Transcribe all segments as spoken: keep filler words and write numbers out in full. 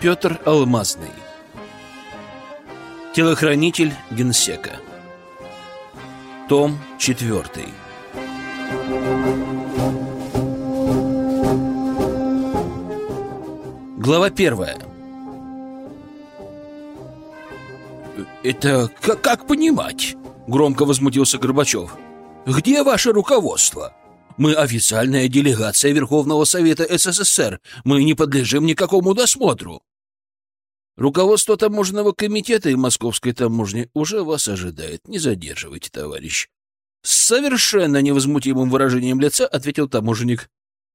Петр Алмазный. Телохранитель генсека. Том четвертый. Глава первая. «Это как, как понимать?» — громко возмутился Горбачев. «Где ваше руководство? Мы официальная делегация Верховного Совета СССР. Мы не подлежим никакому досмотру». «Руководство таможенного комитета и Московской таможни уже вас ожидает. Не задерживайте, товарищ». С совершенно невозмутимым выражением лица ответил таможенник.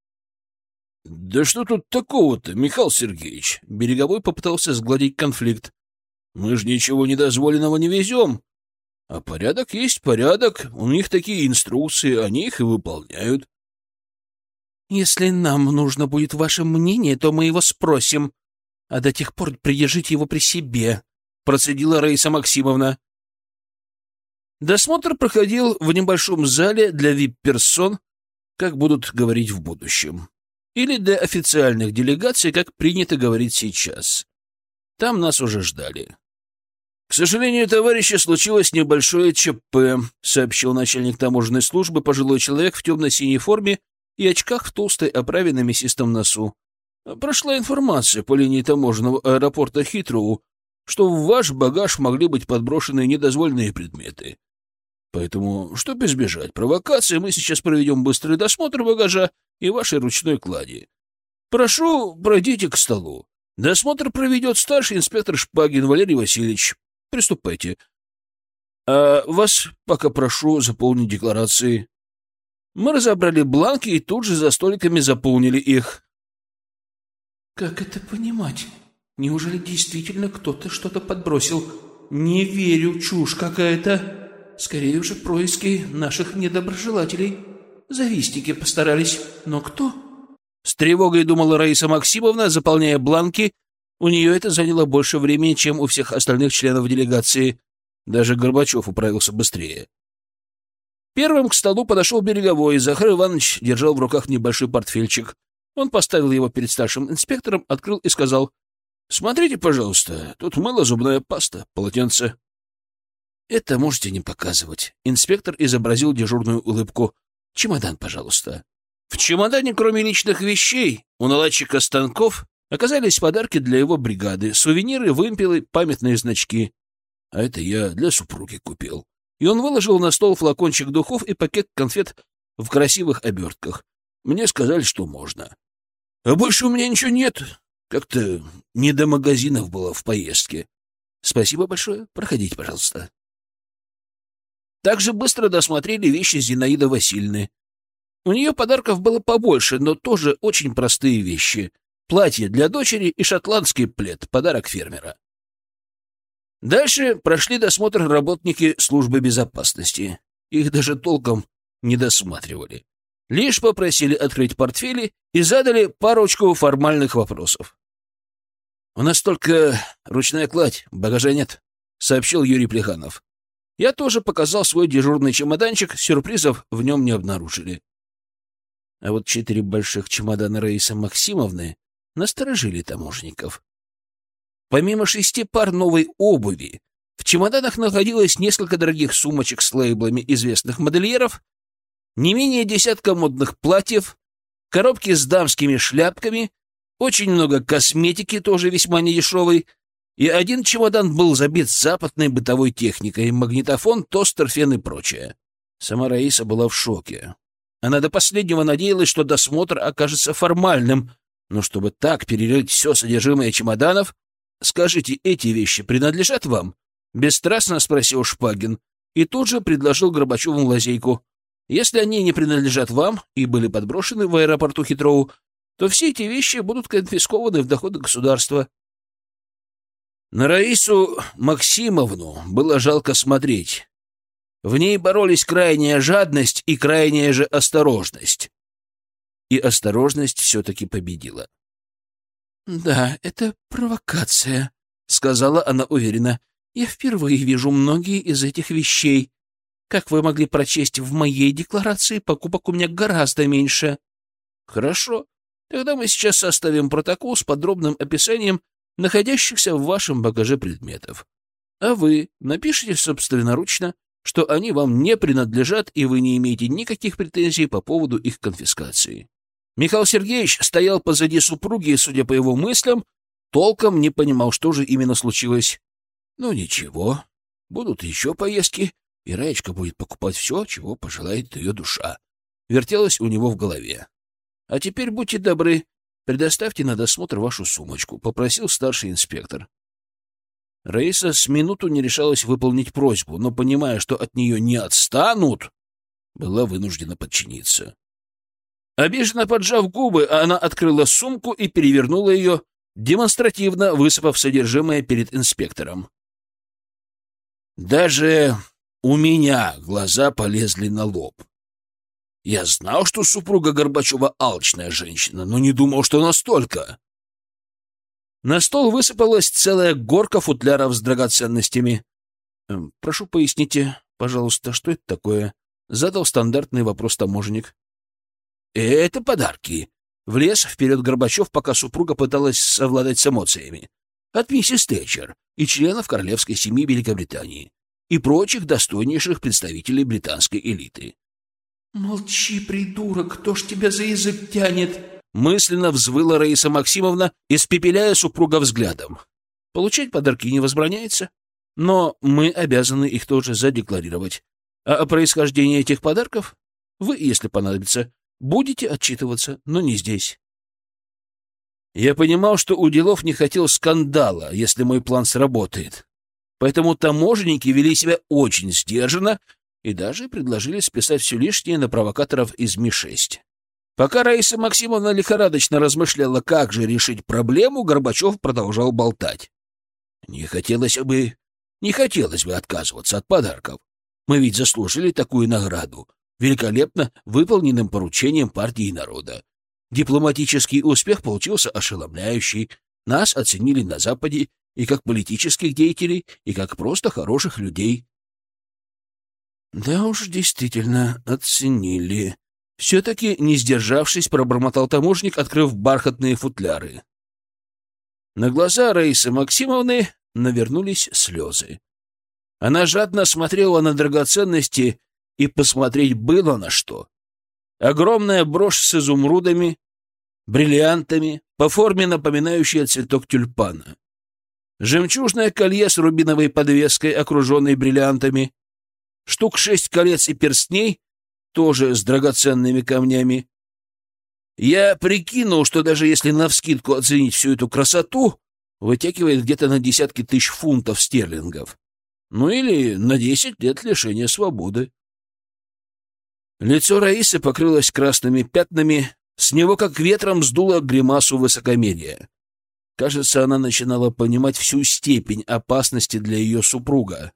«Да что тут такого-то, Михаил Сергеевич?» Береговой попытался сгладить конфликт. «Мы же ничего недозволенного не везем. А порядок есть порядок. У них такие инструкции, они их и выполняют». «Если нам нужно будет ваше мнение, то мы его спросим. А до тех пор придержите его при себе», — процедила Раиса Максимовна. Досмотр проходил в небольшом зале для вип-персон, как будут говорить в будущем. Или для официальных делегаций, как принято говорить сейчас. Там нас уже ждали. «К сожалению, товарищи, случилось небольшое ЧП», — сообщил начальник таможенной службы, пожилой человек в темно-синей форме и очках в толстой оправе на мясистом носу. «Прошла информация по линии таможенного аэропорта Хитроу, что в ваш багаж могли быть подброшены недозволенные предметы. Поэтому, чтобы избежать провокации, мы сейчас проведем быстрый досмотр багажа и вашей ручной клади. Прошу, пройдите к столу. Досмотр проведет старший инспектор Шпагин Валерий Васильевич. Приступайте. А вас пока прошу заполнить декларации». Мы разобрали бланки и тут же за столиками заполнили их. «Как это понимать? Неужели действительно кто-то что-то подбросил? Не верю, чушь какая-то. Скорее уже происки наших недоброжелателей. Завистники постарались. Но кто?» С тревогой думала Раиса Максимовна, заполняя бланки. У нее это заняло больше времени, чем у всех остальных членов делегации. Даже Горбачев управился быстрее. Первым к столу подошел Береговой, и Захар Иванович держал в руках небольшой портфельчик. Он поставил его перед старшим инспектором, открыл и сказал: «Смотрите, пожалуйста, тут мыло, зубная паста, полотенце». «Это можете не показывать». Инспектор изобразил дежурную улыбку. «Чемодан, пожалуйста». В чемодане, кроме личных вещей, у наладчика станков оказались подарки для его бригады, сувениры, вымпелы, памятные значки. А это я для супруги купил. И он выложил на стол флакончик духов и пакет конфет в красивых обертках. Мне сказали, что можно. А больше у меня ничего нет. Как-то не до магазинов было в поездке. Спасибо большое. Проходите, пожалуйста. Также быстро досмотрели вещи Зинаиды Васильевны. У нее подарков было побольше, но тоже очень простые вещи. Платье для дочери и шотландский плед, подарок фермера. Дальше прошли досмотр работники службы безопасности. Их даже толком не досматривали. Лишь попросили открыть портфели и задали парочку формальных вопросов. «У нас только ручная кладь, багажа нет», — сообщил Юрий Плеханов. Я тоже показал свой дежурный чемоданчик, сюрпризов в нем не обнаружили. А вот четыре больших чемодана Раисы Максимовны насторожили таможенников. Помимо шести пар новой обуви, в чемоданах находилось несколько дорогих сумочек с лейблами известных модельеров, не менее десятка модных платьев, коробки с дамскими шляпками, очень много косметики, тоже весьма недешевой, и один чемодан был забит западной бытовой техникой, магнитофон, тостер, фен и прочее. Сама Раиса была в шоке. Она до последнего надеялась, что досмотр окажется формальным, но чтобы так перерыть все содержимое чемоданов... «Скажите, эти вещи принадлежат вам?» — бесстрастно спросил Шпагин и тут же предложил Горбачеву лазейку. «Если они не принадлежат вам и были подброшены в аэропорту Хитроу, то все эти вещи будут конфискованы в доходы государства». На Раису Максимовну было жалко смотреть. В ней боролись крайняя жадность и крайняя же осторожность. И осторожность все-таки победила. «Да, это провокация», — сказала она уверенно. «Я впервые вижу многие из этих вещей. Как вы могли прочесть в моей декларации, покупок у меня гораздо меньше». «Хорошо. Тогда мы сейчас составим протокол с подробным описанием находящихся в вашем багаже предметов. А вы напишите собственноручно, что они вам не принадлежат, и вы не имеете никаких претензий по поводу их конфискации. Михаил Сергеевич стоял позади супруги и, судя по его мыслям, толком не понимал, что же именно случилось. Ну ничего, будут еще поездки, и Раечка будет покупать все, чего пожелает ее душа. Вертелось у него в голове. А теперь будьте добры, предоставьте на досмотр вашу сумочку, — попросил старший инспектор. Раиса с минуту не решалась выполнить просьбу, но, понимая, что от нее не отстанут, была вынуждена подчиниться. Обиженно поджав губы, она открыла сумку и перевернула ее, демонстративно высыпав содержимое перед инспектором. Даже у меня глаза полезли на лоб. Я знал, что супруга Горбачева алчная женщина, но не думал, что настолько. На стол высыпалась целая горка футляров с драгоценностями. «Эм, «Прошу, поясните, пожалуйста, что это такое?» — задал стандартный вопрос таможенник. «Это подарки». Влез вперед Горбачев, пока супруга пыталась совладать с эмоциями. «От миссис Тэтчер и членов королевской семьи Великобритании и прочих достойнейших представителей британской элиты». «Молчи, придурок, кто ж тебя за язык тянет?» Мысленно взвыла Раиса Максимовна, испепеляя супруга взглядом. Получать подарки не возбраняется, но мы обязаны их тоже задекларировать. А о происхождении этих подарков вы, если понадобится, будете отчитываться, но не здесь. Я понимал, что Уделов не хотел скандала, если мой план сработает. Поэтому таможенники вели себя очень сдержанно и даже предложили списать все лишнее на провокаторов из Ми шесть. Пока Раиса Максимовна лихорадочно размышляла, как же решить проблему, Горбачев продолжал болтать. Не хотелось бы, не хотелось бы отказываться от подарков. Мы ведь заслужили такую награду, великолепно выполненным поручением партии и народа. Дипломатический успех получился ошеломляющий. Нас оценили на Западе и как политических деятелей, и как просто хороших людей. Да уж, действительно, оценили. Все-таки, не сдержавшись, пробормотал таможник, открыв бархатные футляры. На глаза Раисы Максимовны навернулись слезы. Она жадно смотрела на драгоценности, и посмотреть было на что. Огромная брошь с изумрудами, бриллиантами, по форме напоминающая цветок тюльпана. Жемчужное колье с рубиновой подвеской, окруженной бриллиантами. Штук шесть колец и перстней, тоже с драгоценными камнями. Я прикинул, что даже если навскидку оценить всю эту красоту, вытягивает где-то на десятки тысяч фунтов стерлингов. Ну или на десять лет лишения свободы. Лицо Раисы покрылось красными пятнами, с него как ветром сдуло гримасу высокомерия. Кажется, она начинала понимать всю степень опасности для ее супруга.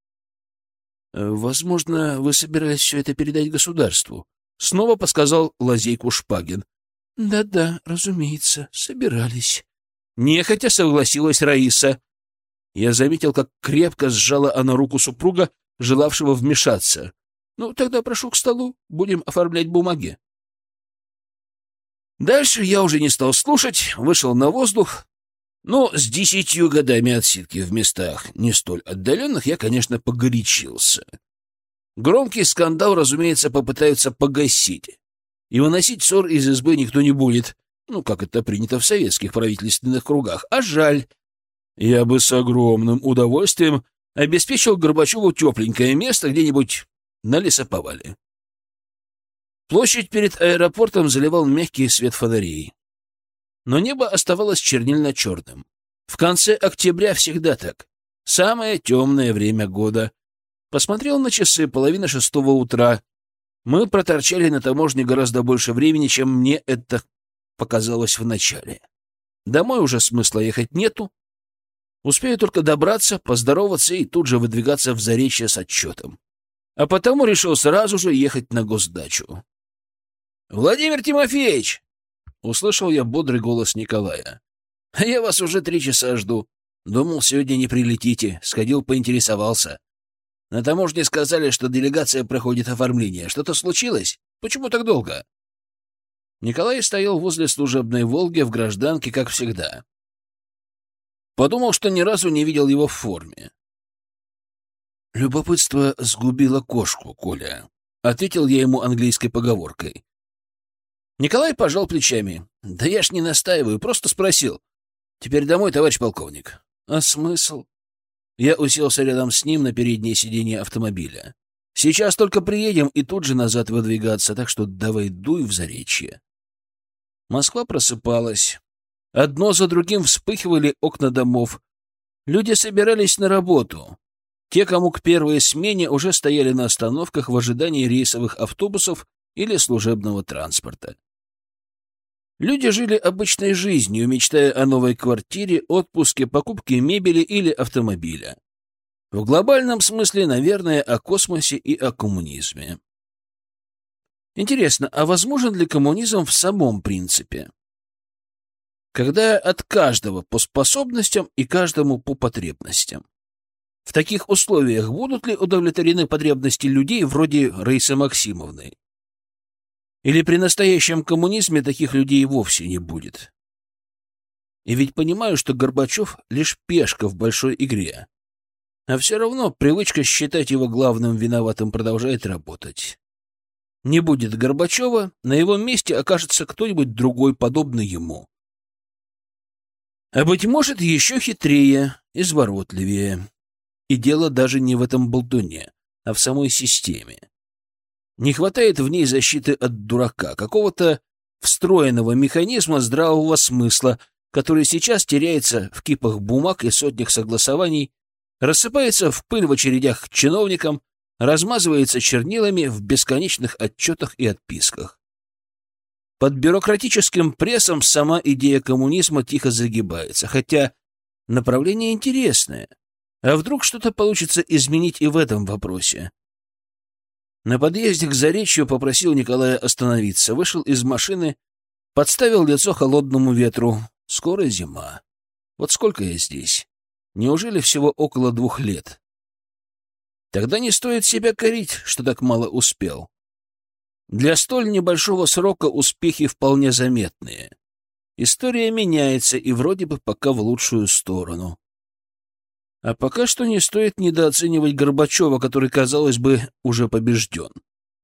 «Возможно, вы собирались все это передать государству», — снова подсказал лазейку Шпагин. «Да-да, разумеется, собирались». Нехотя согласилась Раиса. Я заметил, как крепко сжала она руку супруга, желавшего вмешаться. «Ну, тогда прошу к столу, будем оформлять бумаги». Дальше я уже не стал слушать, вышел на воздух. Но с десятью годами отсидки в местах не столь отдаленных я, конечно, погорячился. Громкий скандал, разумеется, попытаются погасить. И выносить ссор из избы никто не будет, ну, как это принято в советских правительственных кругах. А жаль. Я бы с огромным удовольствием обеспечил Горбачеву тепленькое место где-нибудь на лесоповале. Площадь перед аэропортом заливал мягкий свет фонарей. Но небо оставалось чернильно-черным. В конце октября всегда так. Самое темное время года. Посмотрел на часы, половина шестого утра. Мы проторчали на таможне гораздо больше времени, чем мне это показалось вначале. Домой уже смысла ехать нету. Успею только добраться, поздороваться и тут же выдвигаться в Заречье с отчетом. А потому решил сразу же ехать на госдачу. «Владимир Тимофеевич!» — услышал я бодрый голос Николая. — Я вас уже три часа жду. Думал, сегодня не прилетите. Сходил, поинтересовался. На таможне сказали, что делегация проходит оформление. Что-то случилось? Почему так долго? Николай стоял возле служебной «Волги» в гражданке, как всегда. Подумал, что ни разу не видел его в форме. «Любопытство сгубило кошку, Коля», — ответил я ему английской поговоркой. Николай пожал плечами. «Да я ж не настаиваю, просто спросил. Теперь домой, товарищ полковник». «А смысл?» Я уселся рядом с ним на переднее сиденье автомобиля. «Сейчас только приедем и тут же назад выдвигаться, так что давай дуй в Заречье». Москва просыпалась. Одно за другим вспыхивали окна домов. Люди собирались на работу. Те, кому к первой смене, уже стояли на остановках в ожидании рейсовых автобусов или служебного транспорта. Люди жили обычной жизнью, мечтая о новой квартире, отпуске, покупке мебели или автомобиля. В глобальном смысле, наверное, о космосе и о коммунизме. Интересно, а возможен ли коммунизм в самом принципе? Когда от каждого по способностям и каждому по потребностям. В таких условиях будут ли удовлетворены потребности людей вроде Раисы Максимовны? Или при настоящем коммунизме таких людей вовсе не будет? И ведь понимаю, что Горбачев — лишь пешка в большой игре. А все равно привычка считать его главным виноватым продолжает работать. Не будет Горбачева, на его месте окажется кто-нибудь другой, подобный ему. А, быть может, еще хитрее, изворотливее. И дело даже не в этом болтуне, а в самой системе. Не хватает в ней защиты от дурака, какого-то встроенного механизма здравого смысла, который сейчас теряется в кипах бумаг и сотнях согласований, рассыпается в пыль в очередях к чиновникам, размазывается чернилами в бесконечных отчетах и отписках. Под бюрократическим прессом сама идея коммунизма тихо загибается, хотя направление интересное. А вдруг что-то получится изменить и в этом вопросе? На подъезде к Заречью попросил Николая остановиться, вышел из машины, подставил лицо холодному ветру. Скоро зима. Вот сколько я здесь? Неужели всего около двух лет? Тогда не стоит себя корить, что так мало успел. Для столь небольшого срока успехи вполне заметные. История меняется и вроде бы пока в лучшую сторону. А пока что не стоит недооценивать Горбачева, который, казалось бы, уже побежден.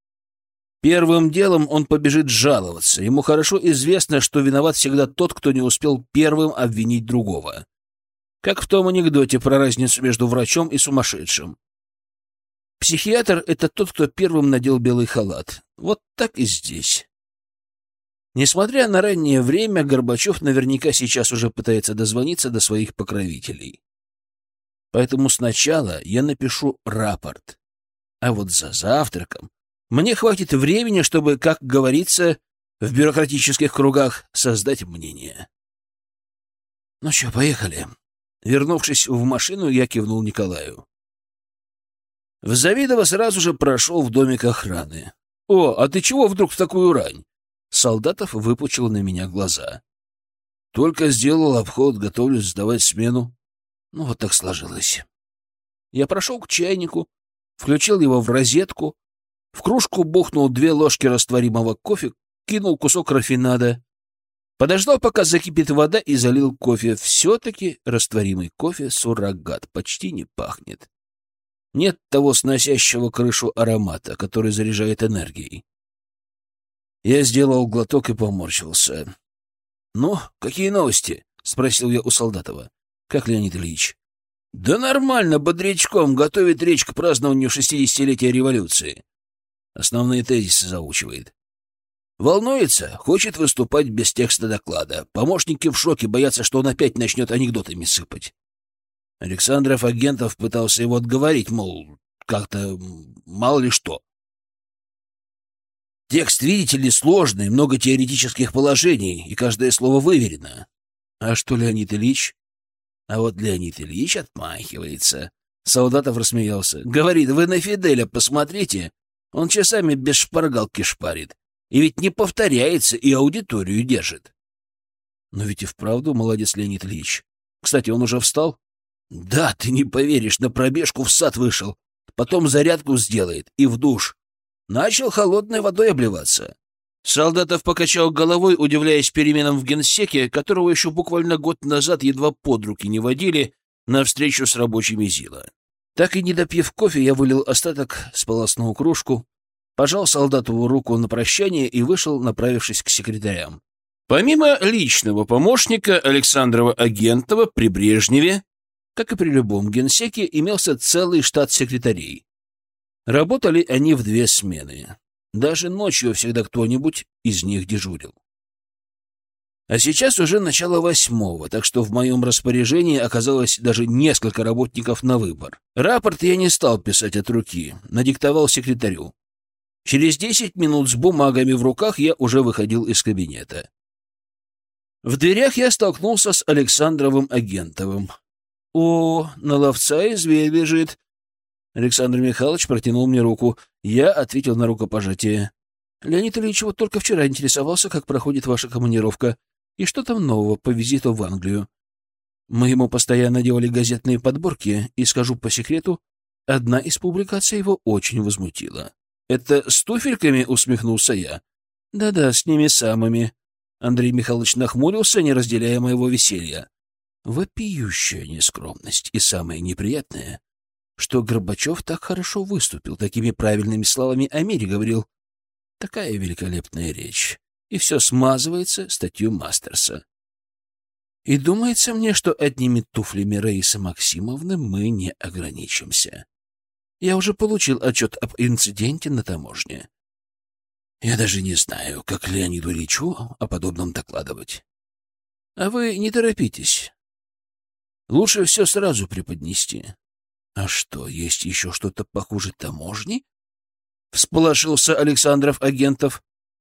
Первым делом он побежит жаловаться. Ему хорошо известно, что виноват всегда тот, кто не успел первым обвинить другого. Как в том анекдоте про разницу между врачом и сумасшедшим. Психиатр — это тот, кто первым надел белый халат. Вот так и здесь. Несмотря на раннее время, Горбачев наверняка сейчас уже пытается дозвониться до своих покровителей. Поэтому сначала я напишу рапорт. А вот за завтраком мне хватит времени, чтобы, как говорится в бюрократических кругах, создать мнение. Ну что, поехали. Вернувшись в машину, я кивнул Николаю. В Завидово сразу же прошел в домик охраны. «О, а ты чего вдруг в такую рань?» Солдатов выпучил на меня глаза. «Только сделал обход, готовлюсь сдавать смену». Ну, вот так сложилось. Я прошел к чайнику, включил его в розетку, в кружку бухнул две ложки растворимого кофе, кинул кусок рафинада, подождал, пока закипит вода, и залил кофе. Все-таки растворимый кофе суррогат, почти не пахнет. Нет того сносящего крышу аромата, который заряжает энергией. Я сделал глоток и поморщился. — Ну, какие новости? — спросил я у Солдатова. — Как Леонид Ильич? — Да нормально, бодрячком, готовит речь к празднованию шестидесятилетия революции. Основные тезисы заучивает. Волнуется, хочет выступать без текста доклада. Помощники в шоке, боятся, что он опять начнет анекдотами сыпать. Александров Агентов пытался его отговорить, мол, как-то мало ли что. Текст, видите ли, сложный, много теоретических положений, и каждое слово выверено. А что Леонид Ильич? А вот Леонид Ильич отмахивается. Солдатов рассмеялся. Говорит, вы на Фиделя посмотрите, он часами без шпаргалки шпарит. И ведь не повторяется, и аудиторию держит. Но ведь и вправду молодец Леонид Ильич. Кстати, он уже встал? Да, ты не поверишь, на пробежку в сад вышел. Потом зарядку сделает и в душ. Начал холодной водой обливаться. Солдатов покачал головой, удивляясь переменам в генсеке, которого еще буквально год назад едва под руки не водили на встречу с рабочими ЗИЛа. Так и не допив кофе, я вылил остаток, сполоснул кружку, пожал солдатову руку на прощание и вышел, направившись к секретарям. Помимо личного помощника Александрова Агентова при Брежневе, как и при любом генсеке, имелся целый штат секретарей. Работали они в две смены. Даже ночью всегда кто-нибудь из них дежурил. А сейчас уже начало восьмого, так что в моем распоряжении оказалось даже несколько работников на выбор. Рапорт я не стал писать от руки, надиктовал секретарю. Через десять минут с бумагами в руках я уже выходил из кабинета. В дверях я столкнулся с Александровым Агентовым. «О, на ловца и зверь бежит!» Александр Михайлович протянул мне руку. Я ответил на рукопожатие. «Леонид Ильич вот только вчера интересовался, как проходит ваша командировка и что там нового по визиту в Англию. Мы ему постоянно делали газетные подборки, и, скажу по секрету, одна из публикаций его очень возмутила». «Это с туфельками?» — усмехнулся я. «Да-да, с ними самыми». Андрей Михайлович нахмурился, не разделяя моего веселья. Вопиющая нескромность, и самое неприятное, что Горбачев так хорошо выступил, такими правильными словами о мире говорил. Такая великолепная речь, и все смазывается статью Мастерса. И думается мне, что одними туфлями Раисы Максимовны мы не ограничимся. Я уже получил отчет об инциденте на таможне. Я даже не знаю, как Леониду Ильичу о подобном докладывать. А вы не торопитесь. Лучше все сразу преподнести. А что, есть еще что-то похуже таможни? Всполошился Александров Агентов.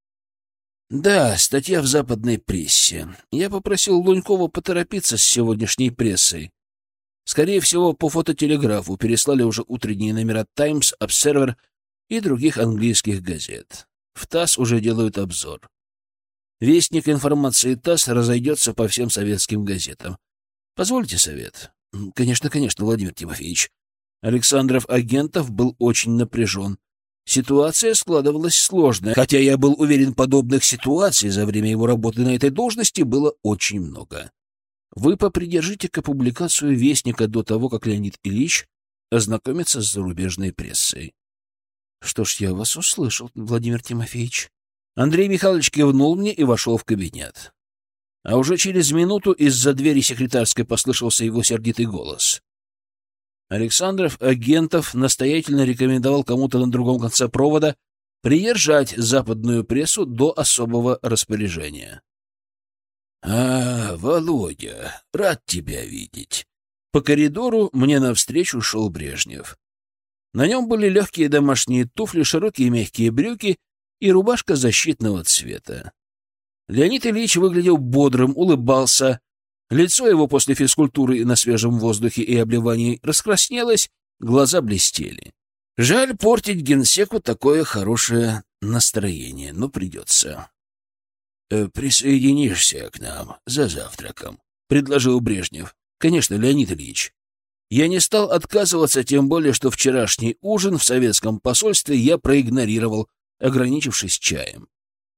Да, статья в западной прессе. Я попросил Лунькова поторопиться с сегодняшней прессой. Скорее всего, по фототелеграфу переслали уже утренние номера «Таймс», «Обсервер» и других английских газет. В ТАСС уже делают обзор. Вестник информации ТАСС разойдется по всем советским газетам. Позвольте совет? Конечно, конечно, Владимир Тимофеевич. Александров Агентов был очень напряжен. Ситуация складывалась сложная, хотя я был уверен, подобных ситуаций за время его работы на этой должности было очень много. Вы попридержите-ка публикацию Вестника до того, как Леонид Ильич ознакомится с зарубежной прессой. Что ж, я вас услышал, Владимир Тимофеевич. Андрей Михайлович кивнул мне и вошел в кабинет. А уже через минуту из-за двери секретарской послышался его сердитый голос. Александров Агентов настоятельно рекомендовал кому-то на другом конце провода придержать западную прессу до особого распоряжения. — А, Володя, рад тебя видеть. По коридору мне навстречу шел Брежнев. На нем были легкие домашние туфли, широкие мягкие брюки и рубашка защитного цвета. Леонид Ильич выглядел бодрым, улыбался. Лицо его после физкультуры на свежем воздухе и обливании раскраснелось, глаза блестели. Жаль портить генсеку такое хорошее настроение, но придется. — Присоединишься к нам за завтраком, — предложил Брежнев. — Конечно, Леонид Ильич. Я не стал отказываться, тем более, что вчерашний ужин в советском посольстве я проигнорировал, ограничившись чаем.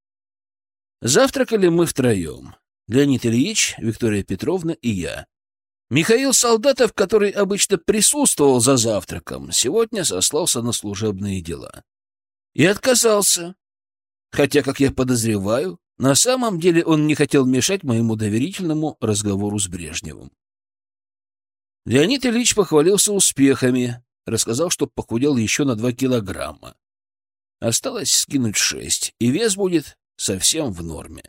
Завтракали мы втроем. Леонид Ильич, Виктория Петровна и я. Михаил Солдатов, который обычно присутствовал за завтраком, сегодня сослался на служебные дела. И отказался. Хотя, как я подозреваю, на самом деле он не хотел мешать моему доверительному разговору с Брежневым. Леонид Ильич похвалился успехами, рассказал, что похудел еще на два килограмма. Осталось скинуть шесть, и вес будет совсем в норме.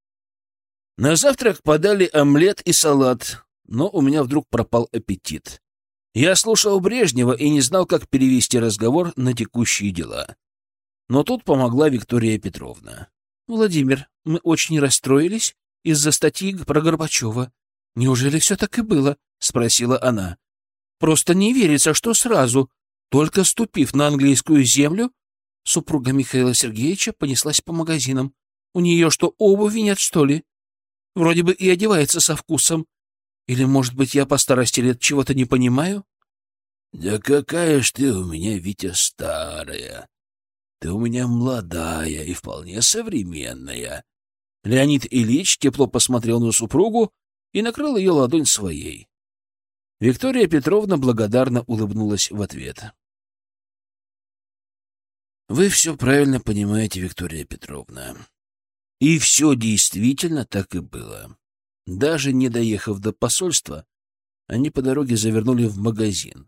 На завтрак подали омлет и салат, но у меня вдруг пропал аппетит. Я слушал Брежнева и не знал, как перевести разговор на текущие дела. Но тут помогла Виктория Петровна. — Владимир, мы очень расстроились из-за статьи про Горбачева. Неужели все так и было? — спросила она. — Просто не верится, что сразу, только ступив на английскую землю, супруга Михаила Сергеевича понеслась по магазинам. У нее что, обуви нет, что ли? Вроде бы и одевается со вкусом. Или, может быть, я по старости лет чего-то не понимаю? — Да какая ж ты у меня, Витя, старая! ты у меня молодая и вполне современная». Леонид Ильич тепло посмотрел на супругу и накрыл ее ладонь своей. Виктория Петровна благодарно улыбнулась в ответ. «Вы все правильно понимаете, Виктория Петровна. И все действительно так и было. Даже не доехав до посольства, они по дороге завернули в магазин.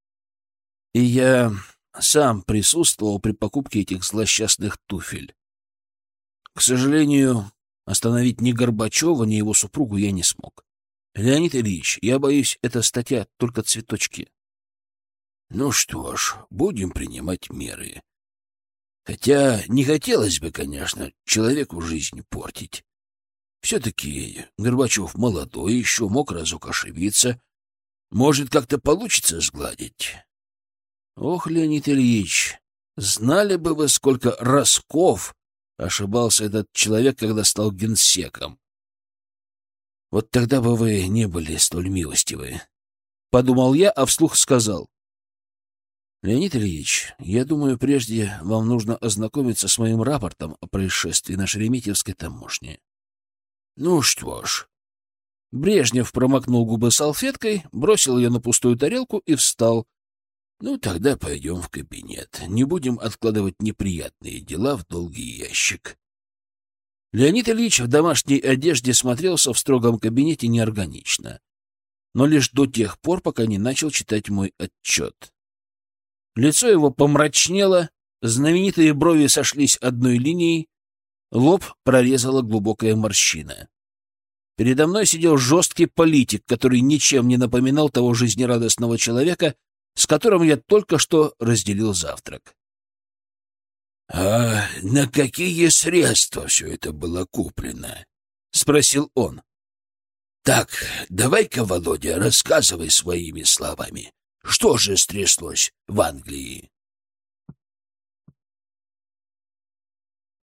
И я сам присутствовал при покупке этих злосчастных туфель. К сожалению, остановить ни Горбачева, ни его супругу я не смог. Леонид Ильич, я боюсь, эта статья только цветочки». «Ну что ж, будем принимать меры. Хотя не хотелось бы, конечно, человеку жизнь портить. Все-таки Горбачев молодой, еще мог разок ошибиться. Может, как-то получится сгладить». «Ох, Леонид Ильич, знали бы вы, сколько разков ошибался этот человек, когда стал генсеком. Вот тогда бы вы не были столь милостивы». Подумал я, а вслух сказал: «Леонид Ильич, я думаю, прежде вам нужно ознакомиться с моим рапортом о происшествии на Шереметьевской таможне». «Ну что ж». Брежнев промокнул губы салфеткой, бросил ее на пустую тарелку и встал. «Ну, тогда пойдем в кабинет. Не будем откладывать неприятные дела в долгий ящик». Леонид Ильич в домашней одежде смотрелся в строгом кабинете неорганично, но лишь до тех пор, пока не начал читать мой отчет. Лицо его помрачнело, знаменитые брови сошлись одной линией, лоб прорезала глубокая морщина. Передо мной сидел жесткий политик, который ничем не напоминал того жизнерадостного человека, с которым я только что разделил завтрак. — А на какие средства все это было куплено? — спросил он. — Так, давай-ка, Володя, рассказывай своими словами. Что же стряслось в Англии?